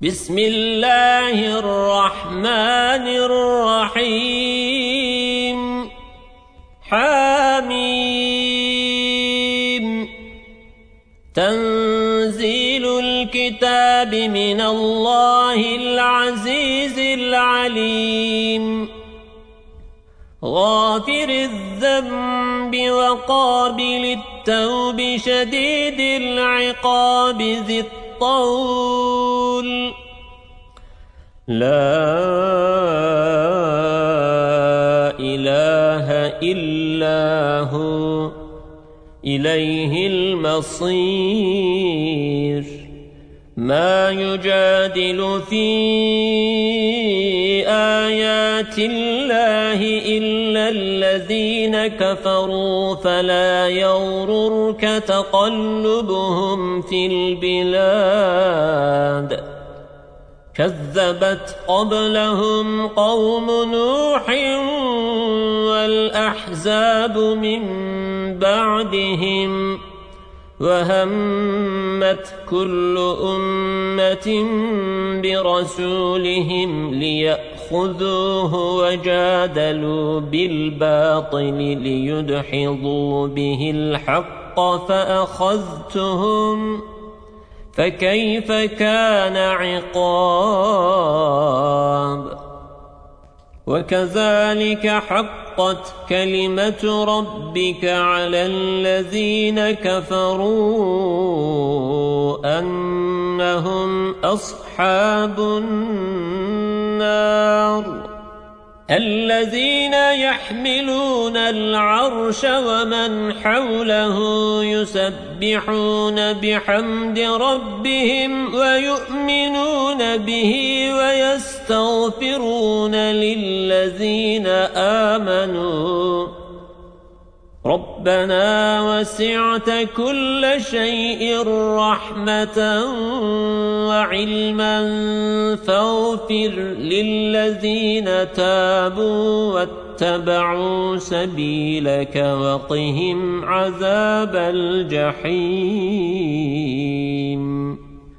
بسم الله الرحمن الرحيم حميم تنزيل الكتاب من الله العزيز العليم غافر الذنب وقابل التوب شديد العقاب ذي الطول لا إله إلا هو إليه المصير ما يجادل في آيات الله إلا الذين كفروا فلا يغررك تقلبهم في البلاد كذبت قبلهم قوم نوح والأحزاب من بعدهم وهمت كل أمة برسولهم ليأخذوه وجادلوا بالباطل ليدحضوا به الحق فأخذتهم فكيف كان عقاب وكذلك حقت كلمة ربك على الذين كفروا أنهم أصحاب النار الذين يحملون العرش ومن حوله يسبحون بحمد ربهم ويؤمنون به ويستغفرون للذين آمنوا ربنا وسعت كل شيء رحمة وعلما فاغفر للذين تابوا واتبعوا سبيلك وقهم عذاب الجحيم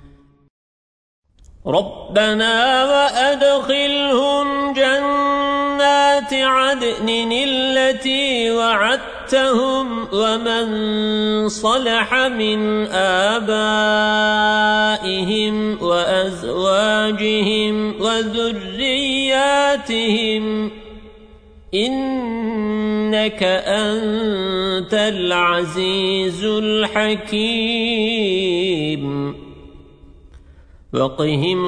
ربنا وأدخلهم جنات عدن التي وعدتهم ومن صلح من آبائهم وأزواجهم وذرياتهم إنك أنت العزيز الحكيم وقهم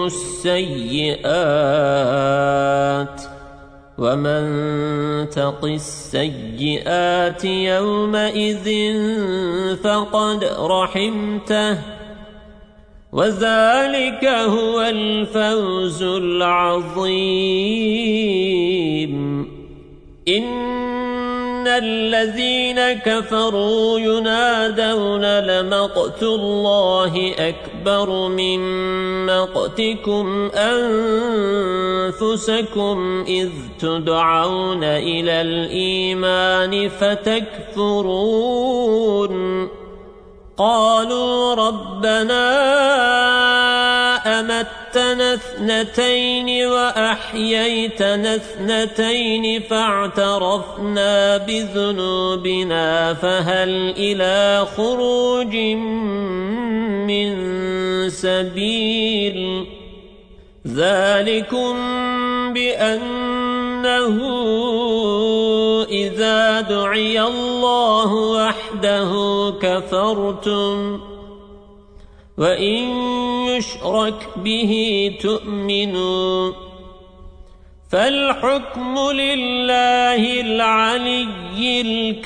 السيئات ومن تق السيئات يومئذ فقد رحمته وذلك هو الفوز العظيم إن الذين كفروا ينادون لمقت الله أكبر من مقتكم أنفسكم إذ تدعون إلى الإيمان فتكفرون قالوا ربنا أمتنا اثنتين وأحييتنا اثنتين فاعترفنا بذنوبنا فهل إلى خروج من سبيل ذلكم بأنه إذا دعي الله وحده كفرتم وإن يشرك به تؤمنوا فالحكم لله العلي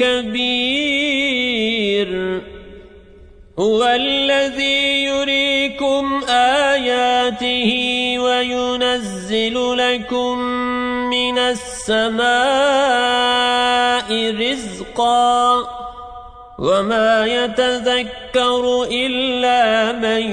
الكبير هو الذي يريكم آياته وينزل لكم من السماء رزقا وما يتذكر إلا من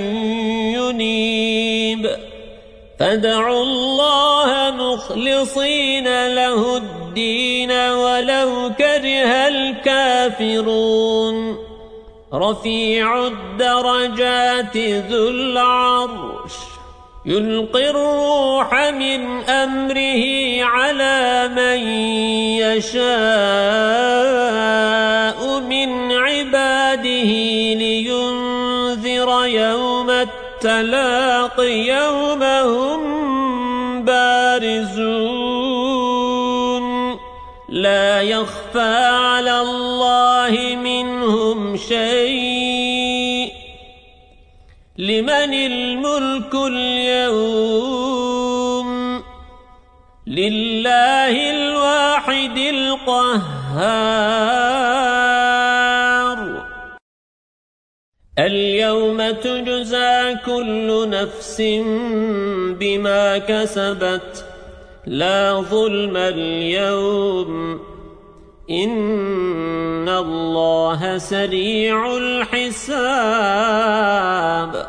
ينيب فادعوا الله مخلصين له الدين ولو كره الكافرون رفيع الدرجات ذو العرش يلقي الروح من أمره على من يشاء من عباده لينذر يوم التلاق يوم هم بارزون لا يخفى على الله منهم شيء لمن الملك اليوم لله الواحد القهار اليوم تجزى كل نفس بما كسبت لا ظلم اليوم إن الله سريع الحساب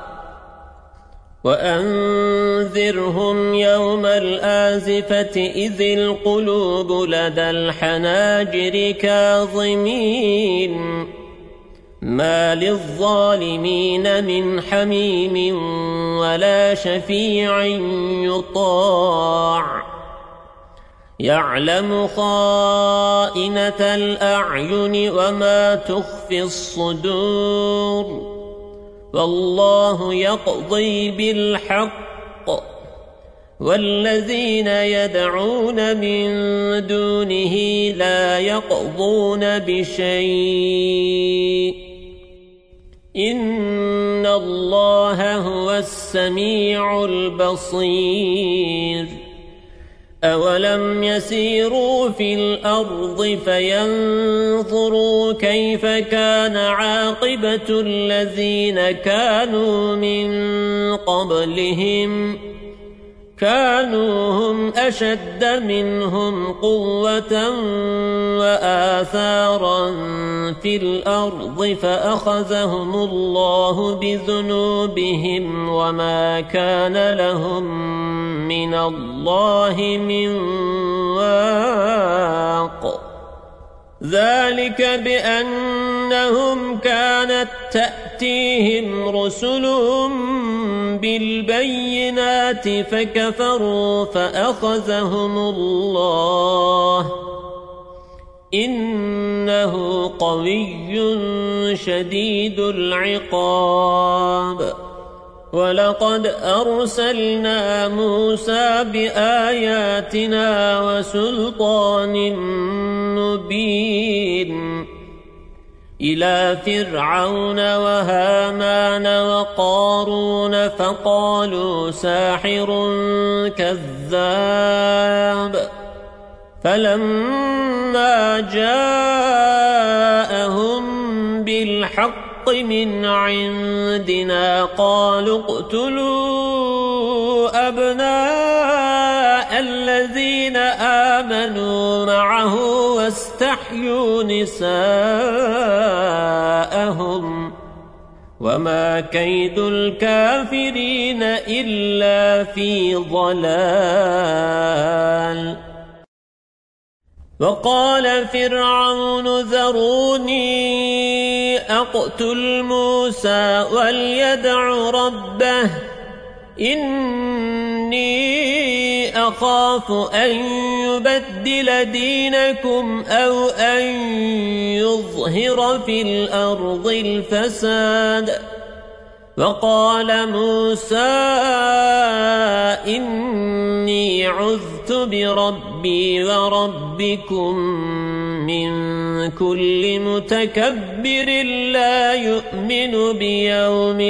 وأنذرهم يوم الآزفة إذ القلوب لدى الحناجر كاظمين ما للظالمين من حميم ولا شفيع يطاع يعلم خائنة الأعين وما تخفي الصدور والله يقضي بالحق والذين يدعون من دونه لا يقضون بشيء إن الله هو السميع البصير أولم يسيروا في الأرض فينظروا كيف كان عاقبة الذين كانوا من قبلهم كانوا هم أشد منهم قوة وآثارا في الأرض فأخذهم الله بذنوبهم وما كان لهم من الله من واق ذلك بأنهم كانت تأتيهم رسلهم بالبينات فكفروا فأخذهم الله إنه قوي شديد العقاب ولقد أرسلنا موسى بآياتنا وسلطان مبين إلى فرعون وهامان وقارون فقالوا ساحر كذاب فلما جاءهم بالحق من عندنا قالوا اقتلوا أبناء الذين آمنوا معه واستحيوا نساءهم وما كيد الكافرين إلا في ضلال وقال فرعون ذروني أقتل موسى وليدع ربه إني أخاف أن يبدل دينكم أو أن يظهر في الأرض الفساد وقال موسى إني عذت بربي وربكم من كل متكبر لا يؤمن بيوم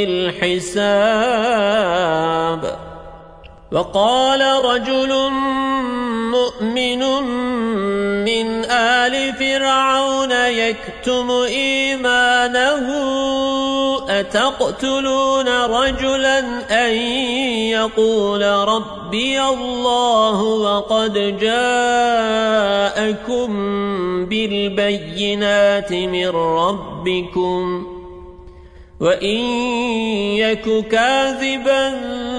الحساب وقال رجل مؤمن من آل فرعون يكتم إيمانه أتقتلون رجلا أن يقول ربي الله وقد جاءكم بالبينات من ربكم وإن يك كاذبا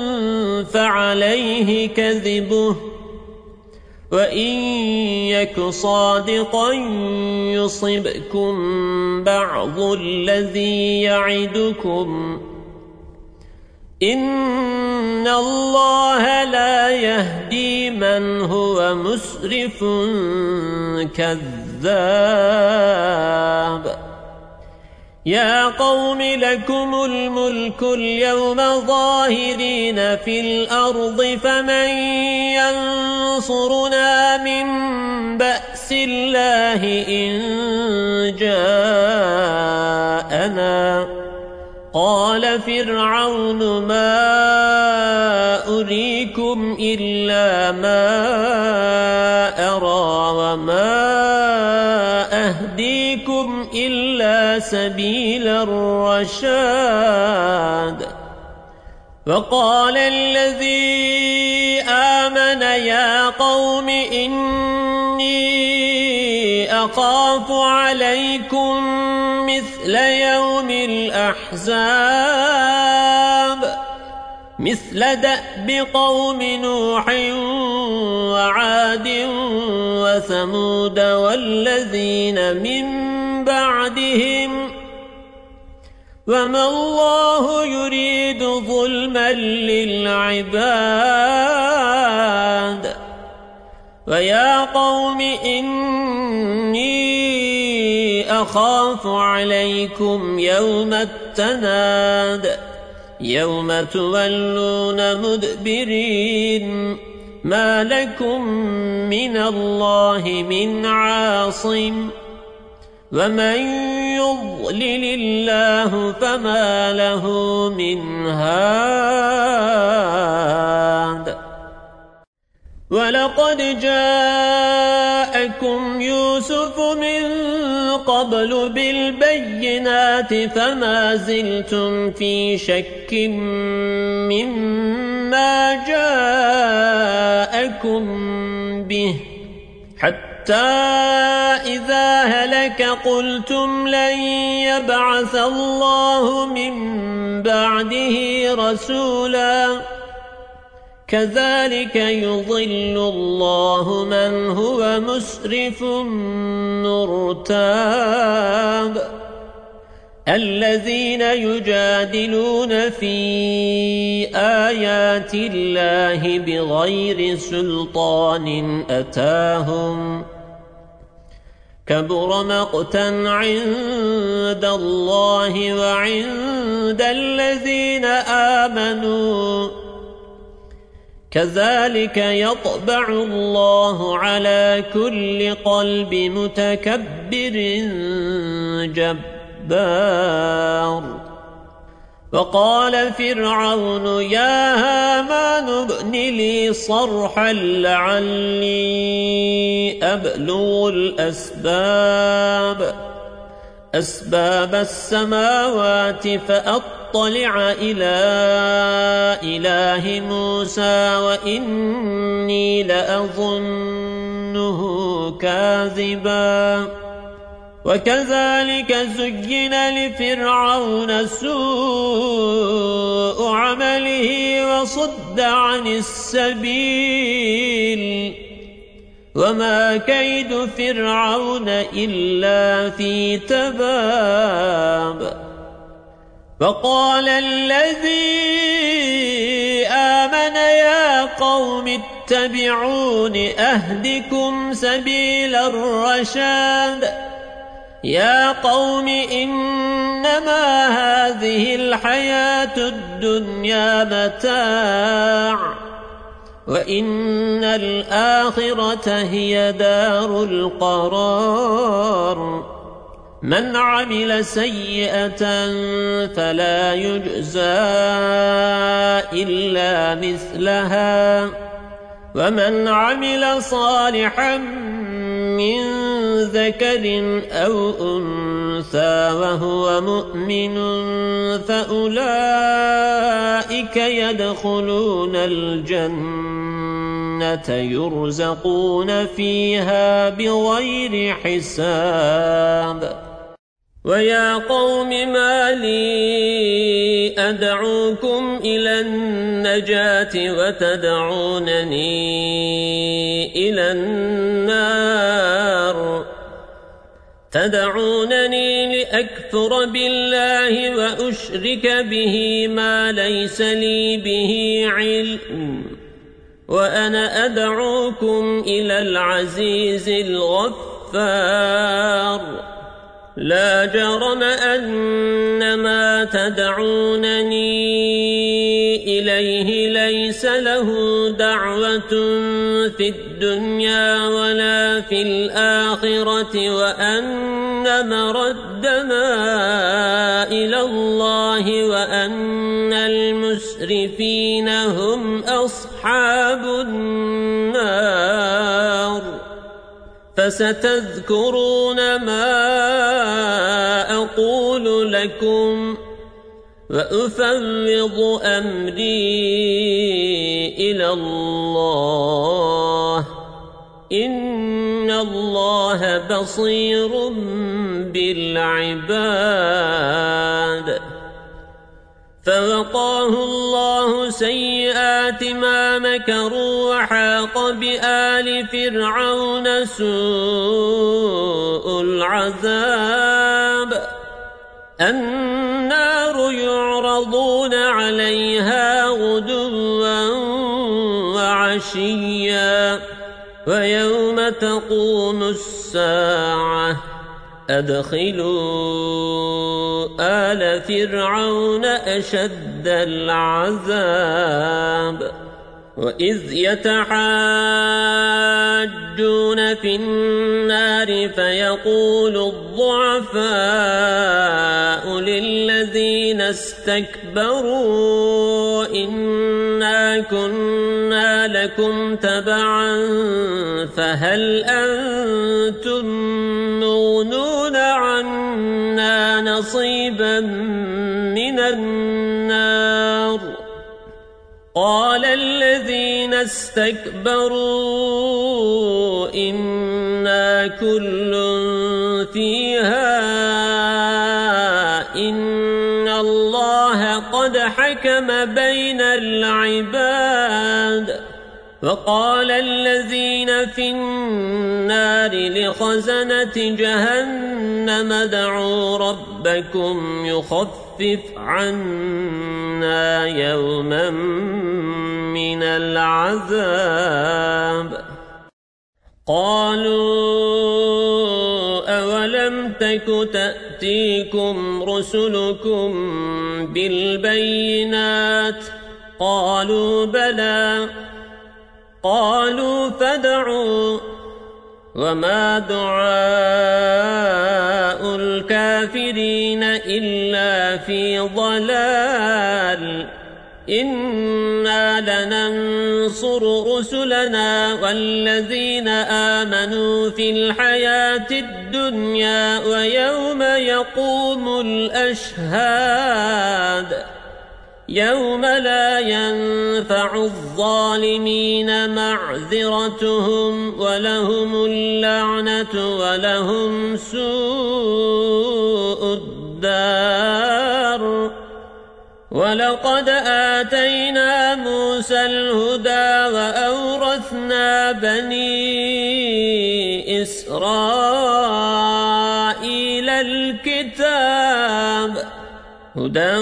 فعليه كذبه وإن يك صادقا يصبكم بعض الذي يعدكم إن الله لا يهدي من هو مسرف كذاب يا قوم لكم الملك اليوم ظاهرين في الأرض فمن ينصرنا من بأس الله إن جاءنا قال فرعون ما أريكم إلا ما أرى وما أهديكم إلا سبيل الرشاد وقال الذي آمن يا قوم إني أخاف عليكم مثل يوم الأحزاب مثل دأب قوم نوح وعاد وثمود والذين من بعدهم وما الله يريد ظلما للعباد ويا قوم إني أخاف عليكم يوم التناد يوم تولون مدبرين ما لكم من الله من عاصم ومن يضلل الله فما له من هاد ولقد جاءكم يوسف من قبل بالبينات فما زلتم في شك مما جاءكم به حتى إذا هلك قلتم لن يبعث الله من بعده رسولا كذلك يضل الله من هو مسرف مرتاب الذين يجادلون في آيات الله بغير سلطان أتاهم كبر مقتا عند الله وعند الذين آمنوا كذلك يطبع الله على كل قلب متكبر جبار وقال فرعون يا هامان ابن لي صرحا لعلي أبلغ أسباب السماوات فأطلع إلى إله موسى وإني لأظنه كاذبا وكذلك زين لفرعون سوء عمله وصد عن السبيل وما كيد فرعون إلا في تباب وقال الذي آمن يا قوم اتبعون أهدكم سبيل الرشاد يا قوم إنما هذه الحياة الدنيا متاع وإن الآخرة هي دار القرار من عمل سيئة فلا يجزى إلا مثلها ومن عمل صالحا من ذكر أو أنثى وهو مؤمن فأولئك يدخلون الجنة يرزقون فيها بغير حساب ويا قوم ما لي أدعوكم إلى النجاة وتدعونني إلى النار تدعونني لأكفر بالله وأشرك به ما ليس لي به علم وأنا أدعوكم إلى العزيز الغفار لا جرم أن ما تدعونني إليه ليس له دعوة في الدنيا ولا في الآخرة وأن مردنا إلى الله وأن المسرفين هم أصحاب النار فستذكرون ما أقول لكم وأفوض أمري إلى الله إن الله بصير بالعباد فوقاه الله سيئات ما مكروا وحاق بآل فرعون سوء العذاب النار يعرضون عليها غدوا وعشيا ويوم تقوم الساعة أدخلوا آل فرعون أشد العذاب وإذ يتحاجون في النار فيقول الضعفاء للذين استكبروا إنا كنا لكم تبعا فهل أنتم مغنون عنا نصيبا من النار قال الذين استكبروا إنا كل فيها إن الله قد حكم بين العباد وقال الذين في النار لخزنة جهنم ادعوا ربكم يخفف عنا يوما من العذاب قالوا أولم تك تأتيكم رسلكم بالبينات قالوا بلى قالوا فادعوا وما دعاء الكافرين إلا في ضلال إنا لننصر رسلنا والذين آمنوا في الحياة الدنيا ويوم يقوم الأشهاد يوم لا ينفع الظالمين معذرتهم ولهم اللعنة ولهم سوء الدار ولقد آتينا موسى الهدى وأورثنا بني إسرائيل الكتاب هدى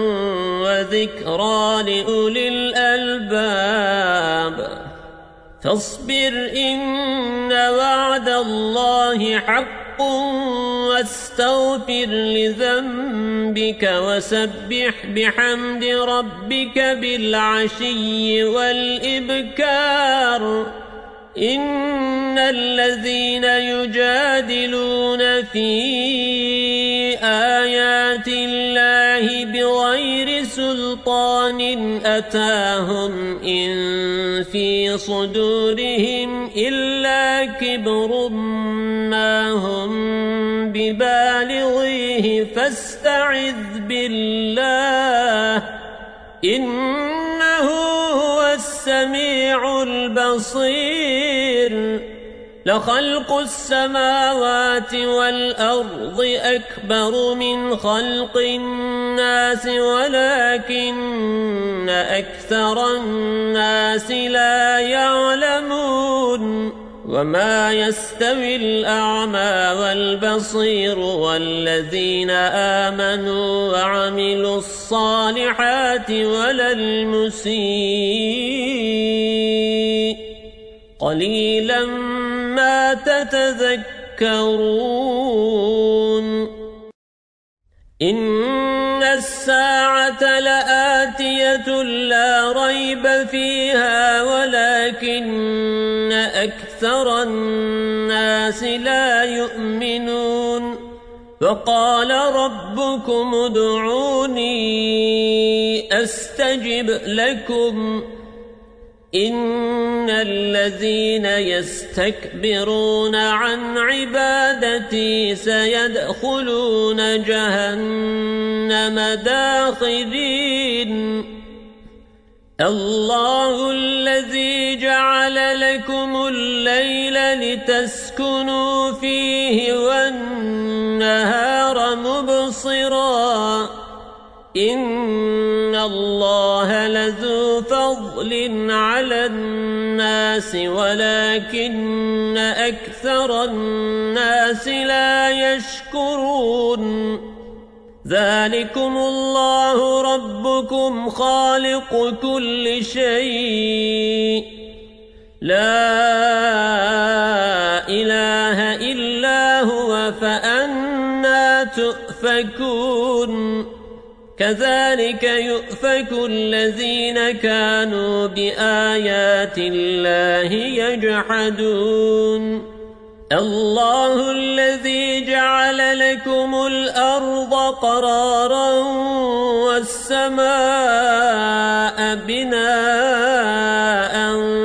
وذكرى لأولي الألباب فاصبر إن وعد الله حق واستغفر لذنبك وسبح بحمد ربك بالعشي والإبكار إن الذين يجادلون في آيات الله بغير سلطان أتاهم إن في صدورهم إلا كبر ما هم ببالغيه فاستعذ بالله إنه هو السميع البصير لخلق السماوات والأرض أكبر من خلق الناس ولكن أكثر الناس لا يعلمون وما يستوي الأعمى والبصير والذين آمنوا وعملوا الصالحات ولا المسيء قليلا ما تتذكرون إن الساعة لآتية لا ريب فيها ولكن أكثر الناس لا يؤمنون وقال ربكم ادعوني أستجب لكم إن الذين يستكبرون عن عبادتي سيدخلون جهنم داخرين الله الذي جعل لكم الليل لتسكنوا فيه والنهار مبصرا إن الله لذو فضل على الناس ولكن أكثر الناس لا يشكرون ذلكم الله ربكم خالق كل شيء لا إله إلا هو فأنى تؤفكون كذلك يؤفك الذين كانوا بآيات الله يجحدون الله الذي جعل لكم الأرض قرارا والسماء بناء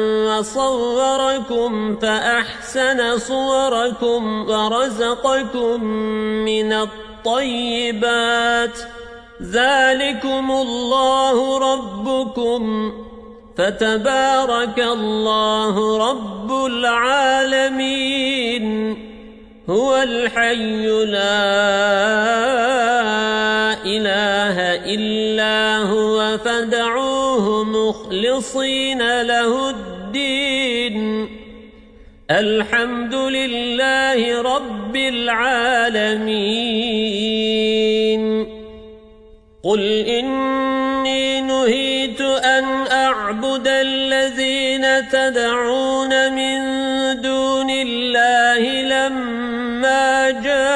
وصوركم فأحسن صوركم ورزقكم من الطيبات ذلكم الله ربكم فتبارك الله رب العالمين هو الحي لا إله إلا هو فادعوه مخلصين له الدين الحمد لله رب العالمين قل إني نهيت أن أعبد الذين تدعون من دون الله لما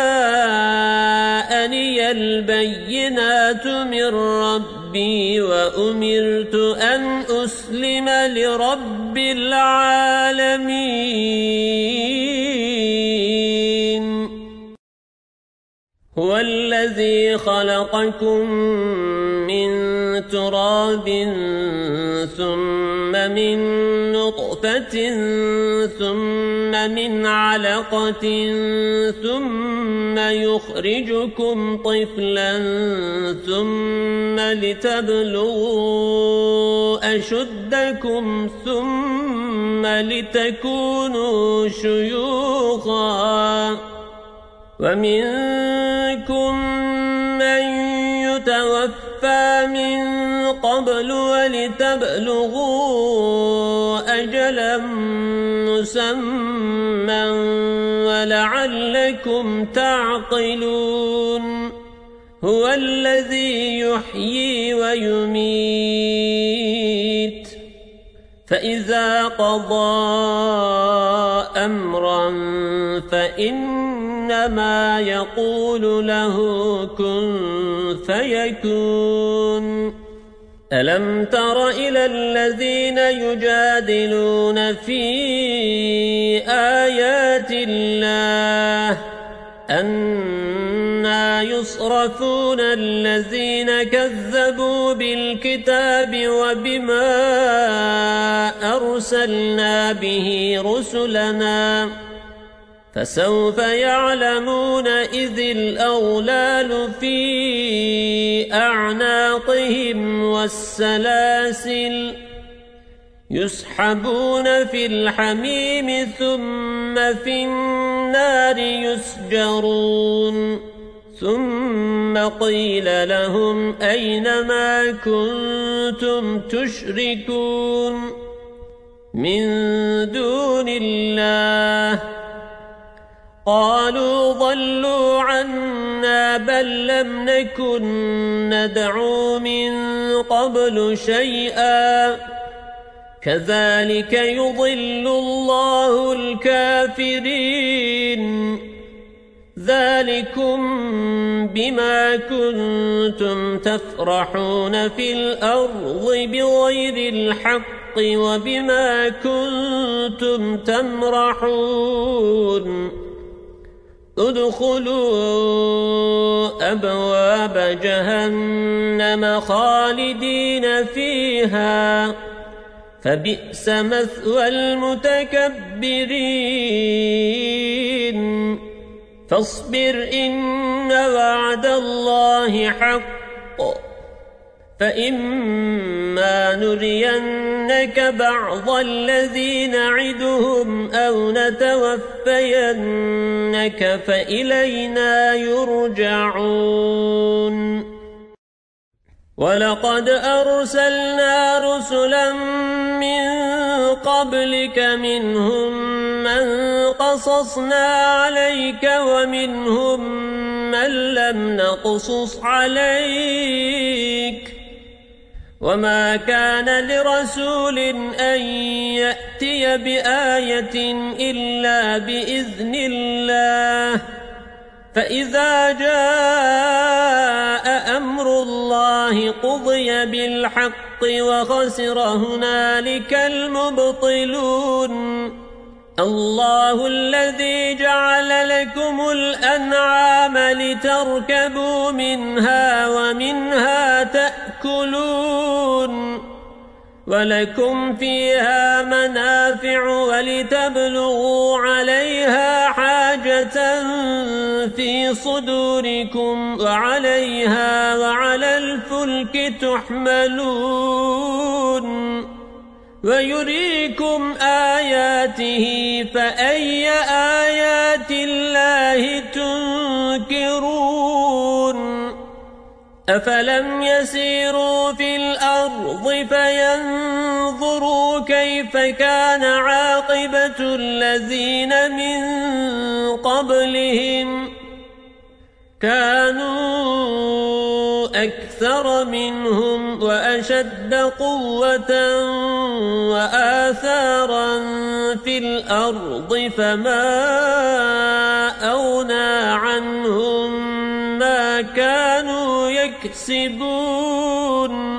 جاءني البينات من ربي وأمرت أن أسلم لرب العالمين هو الذي خلقكم من تراب ثم من نطفة ثم من علقة ثم يخرجكم طفلا ثم لتبلغوا أشدكم ثم لتكونوا شيوخا ومنكم من يتوفى من قبل ولتبلغوا أجلا مسمى ولعلكم تعقلون هو الذي يحيي ويميت فإذا قضى أمرا فإنما يقول له كن فيكون ألم تر إلى الذين يجادلون في آيات الله أنى يصرفون الذين كذبوا بالكتاب وبما أرسلنا به رسلنا فسوف يعلمون إذ الأغلال في أعناقهم والسلاسل يسحبون في الحميم ثم في النار يسجرون ثم قيل لهم أين ما كنتم تشركون من دون الله قالوا ضلوا عنا بل لم نكن ندعو من قبل شيئا كذلك يضل الله الكافرين ذلكم بما كنتم تفرحون في الأرض بغير الحق وبما كنتم تمرحون ادخلوا أبواب جهنم خالدين فيها فبئس مثوى المتكبرين فاصبر إن وعد الله حق فإما نرينك بعض الذي نعدهم أو نتوفينك فإلينا يرجعون ولقد أرسلنا رسلا من قبلك منهم من قصصنا عليك ومنهم من لم نقصص عليك وما كان لرسول أن يأتي بآية إلا بإذن الله فإذا جاء أمر الله قضي بالحق وخسر هنالك المبطلون الله الذي جعل لكم الأنعام لتركبوا منها ومنها تأكلون ولكم فيها منافع ولتبلغوا عليها حاجة في صدوركم وعليها وعلى الفلك تحملون ويريكم آياته فأي آيات الله تنكرون أفلم يسيروا في الأرض فينظروا كيف كان عاقبة الذين من قبلهم كانوا أكثر منهم وأشد قوة وآثارا في الأرض فما أغنى عنهم ما كانوا يكسبون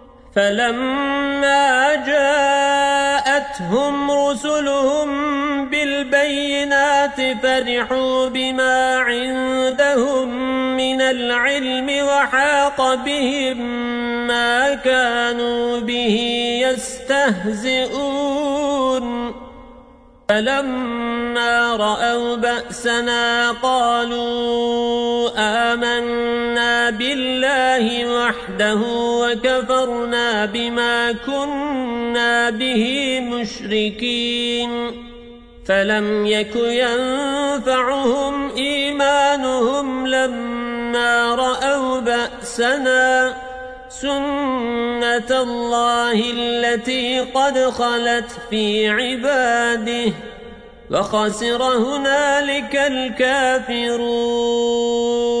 فلما جاءتهم رسلهم بالبينات فرحوا بما عندهم من العلم وحاق بهم ما كانوا به يستهزئون فلما رأوا بأسنا قالوا آمنا بالله وحده وكفرنا بما كنا به مشركين فلم يك ينفعهم إيمانهم لما رأوا بأسنا سنة الله التي قد خلت في عباده وخسر هنالك الكافرون